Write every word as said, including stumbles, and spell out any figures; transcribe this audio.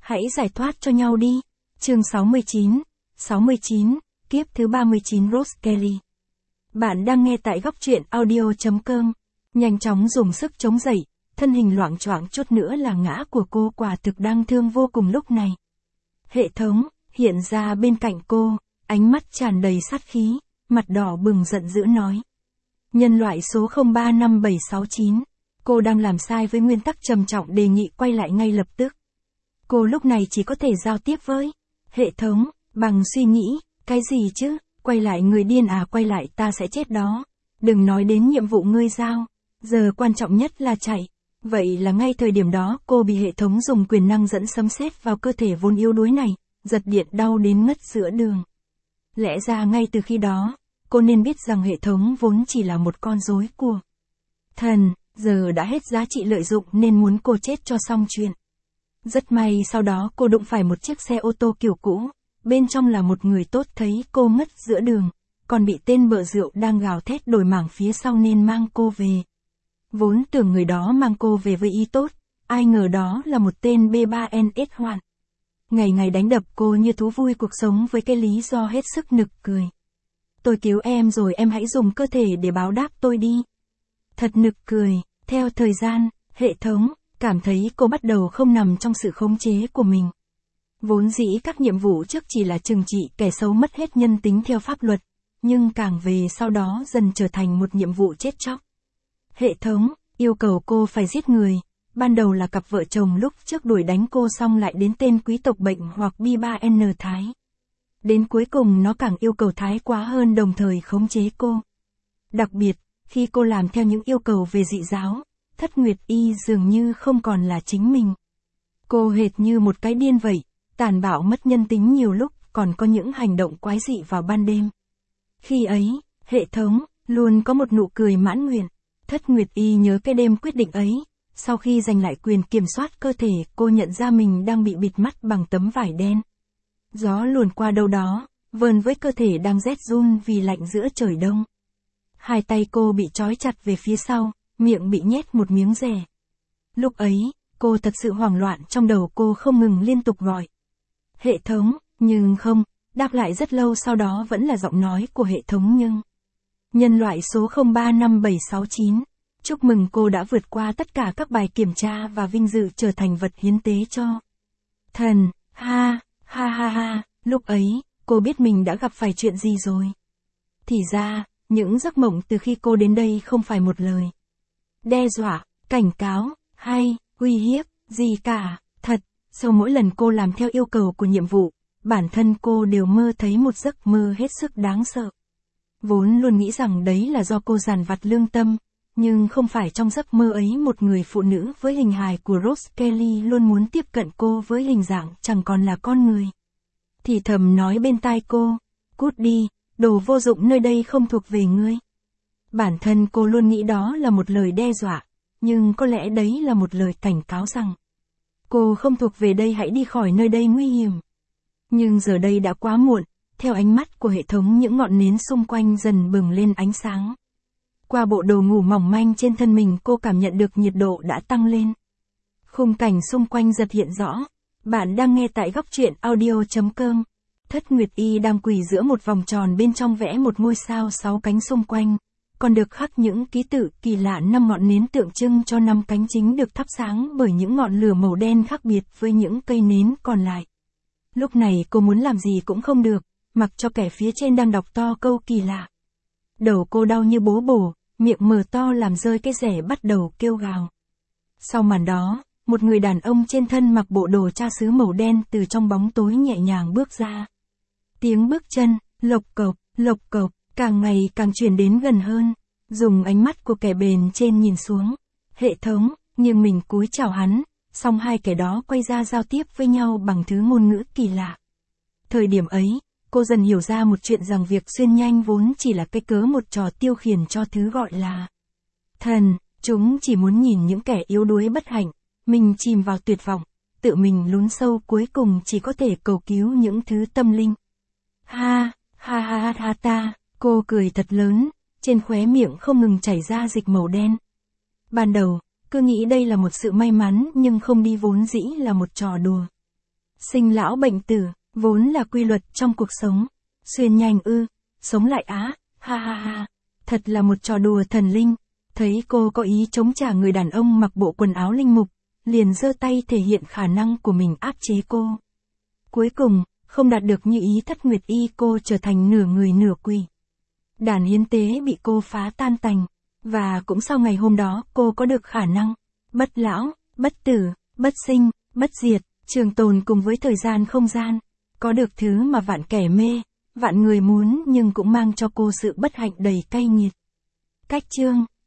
Hãy giải thoát cho nhau đi. Chương sáu mươi chín, sáu mươi chín, kiếp thứ ba mươi chín Rose Kelly. Bạn đang nghe tại góc truyện audio.com. Nhanh chóng dùng sức chống dậy, thân hình loạng choạng chút nữa là ngã của cô quả thực đang thương vô cùng lúc này. Hệ thống, hiện ra bên cạnh cô, ánh mắt tràn đầy sát khí, mặt đỏ bừng giận dữ nói. Nhân loại số không ba năm bảy sáu chín, cô đang làm sai với nguyên tắc trầm trọng đề nghị quay lại ngay lập tức. Cô lúc này chỉ có thể giao tiếp với hệ thống, bằng suy nghĩ, cái gì chứ, quay lại người điên à, quay lại ta sẽ chết đó. Đừng nói đến nhiệm vụ ngươi giao, giờ quan trọng nhất là chạy. Vậy là ngay thời điểm đó cô bị hệ thống dùng quyền năng dẫn sấm sét vào cơ thể vốn yếu đuối này, giật điện đau đến ngất giữa đường. Lẽ ra ngay từ khi đó, cô nên biết rằng hệ thống vốn chỉ là một con rối của thần, giờ đã hết giá trị lợi dụng nên muốn cô chết cho xong chuyện. Rất may sau đó cô đụng phải một chiếc xe ô tô kiểu cũ, bên trong là một người tốt thấy cô ngất giữa đường, còn bị tên bợ rượu đang gào thét đổi mảng phía sau nên mang cô về. Vốn tưởng người đó mang cô về với ý tốt, ai ngờ đó là một tên B ba N S hoạn. Ngày ngày đánh đập cô như thú vui cuộc sống với cái lý do hết sức nực cười. Tôi cứu em rồi em hãy dùng cơ thể để báo đáp tôi đi. Thật nực cười, theo thời gian, hệ thống cảm thấy cô bắt đầu không nằm trong sự khống chế của mình. Vốn dĩ các nhiệm vụ trước chỉ là trừng trị kẻ xấu mất hết nhân tính theo pháp luật, nhưng càng về sau đó dần trở thành một nhiệm vụ chết chóc. Hệ thống yêu cầu cô phải giết người, ban đầu là cặp vợ chồng lúc trước đuổi đánh cô xong lại đến tên quý tộc bệnh hoặc B ba N Thái. Đến cuối cùng nó càng yêu cầu thái quá hơn, đồng thời khống chế cô. Đặc biệt, khi cô làm theo những yêu cầu về dị giáo, Thất Nguyệt Y dường như không còn là chính mình. Cô hệt như một cái điên vậy, tàn bạo mất nhân tính, nhiều lúc còn có những hành động quái dị vào ban đêm. Khi ấy, hệ thống luôn có một nụ cười mãn nguyện. Thất Nguyệt Y nhớ cái đêm quyết định ấy, sau khi giành lại quyền kiểm soát cơ thể, cô nhận ra mình đang bị bịt mắt bằng tấm vải đen. Gió luồn qua đâu đó, vờn với cơ thể đang rét run vì lạnh giữa trời đông. Hai tay cô bị trói chặt về phía sau, miệng bị nhét một miếng dẻ. Lúc ấy, cô thật sự hoảng loạn, trong đầu cô không ngừng liên tục gọi hệ thống, nhưng không, đáp lại rất lâu sau đó vẫn là giọng nói của hệ thống nhưng. Nhân loại số không ba năm bảy sáu chín, chúc mừng cô đã vượt qua tất cả các bài kiểm tra và vinh dự trở thành vật hiến tế cho thần, ha, ha ha ha, lúc ấy, cô biết mình đã gặp phải chuyện gì rồi. Thì ra, những giấc mộng từ khi cô đến đây không phải một lời đe dọa, cảnh cáo, hay uy hiếp gì cả, thật, sau mỗi lần cô làm theo yêu cầu của nhiệm vụ, bản thân cô đều mơ thấy một giấc mơ hết sức đáng sợ. Vốn luôn nghĩ rằng đấy là do cô dằn vặt lương tâm, nhưng không phải, trong giấc mơ ấy một người phụ nữ với hình hài của Rose Kelly luôn muốn tiếp cận cô với hình dạng chẳng còn là con người. Thì thầm nói bên tai cô, cút đi, đồ vô dụng, nơi đây không thuộc về ngươi. Bản thân cô luôn nghĩ đó là một lời đe dọa, nhưng có lẽ đấy là một lời cảnh cáo rằng cô không thuộc về đây, hãy đi khỏi nơi đây nguy hiểm. Nhưng giờ đây đã quá muộn, theo ánh mắt của hệ thống những ngọn nến xung quanh dần bừng lên ánh sáng. Qua bộ đồ ngủ mỏng manh trên thân mình cô cảm nhận được nhiệt độ đã tăng lên. Khung cảnh xung quanh dần hiện rõ. Bạn đang nghe tại góc truyện audio.com. Thất Nguyệt Y đang quỳ giữa một vòng tròn, bên trong vẽ một ngôi sao sáu cánh xung quanh, còn được khắc những ký tự kỳ lạ. Năm ngọn nến tượng trưng cho năm cánh chính được thắp sáng bởi những ngọn lửa màu đen khác biệt với những cây nến còn lại. Lúc này cô muốn làm gì cũng không được, mặc cho kẻ phía trên đang đọc to câu kỳ lạ. Đầu cô đau như bố bổ, miệng mở to làm rơi cái rẻ bắt đầu kêu gào. Sau màn đó, một người đàn ông trên thân mặc bộ đồ cha xứ màu đen từ trong bóng tối nhẹ nhàng bước ra. Tiếng bước chân, lộc cộc, lộc cộc, càng ngày càng truyền đến gần hơn. Dùng ánh mắt của kẻ bền trên nhìn xuống, hệ thống, nhưng mình cúi chào hắn, xong hai kẻ đó quay ra giao tiếp với nhau bằng thứ ngôn ngữ kỳ lạ. Thời điểm ấy, cô dần hiểu ra một chuyện, rằng việc xuyên nhanh vốn chỉ là cái cớ, một trò tiêu khiển cho thứ gọi là thần. Chúng chỉ muốn nhìn những kẻ yếu đuối bất hạnh, mình chìm vào tuyệt vọng, tự mình lún sâu, cuối cùng chỉ có thể cầu cứu những thứ tâm linh. Ha, ha ha ha ha ta, cô cười thật lớn, trên khóe miệng không ngừng chảy ra dịch màu đen. Ban đầu, cứ nghĩ đây là một sự may mắn nhưng không đi, vốn dĩ là một trò đùa. Sinh lão bệnh tử, vốn là quy luật trong cuộc sống. Xuyên nhanh ư, sống lại á, ha ha ha. Thật là một trò đùa thần linh. Thấy cô có ý chống trả người đàn ông mặc bộ quần áo linh mục, liền giơ tay thể hiện khả năng của mình áp chế cô. Cuối cùng, không đạt được như ý Thất Nguyệt Y, cô trở thành nửa người nửa quỷ. Đàn hiến tế bị cô phá tan tành. Và cũng sau ngày hôm đó, cô có được khả năng bất lão, bất tử, bất sinh, bất diệt, trường tồn cùng với thời gian không gian. Có được thứ mà vạn kẻ mê, vạn người muốn, nhưng cũng mang cho cô sự bất hạnh đầy cay nghiệt. Cách chương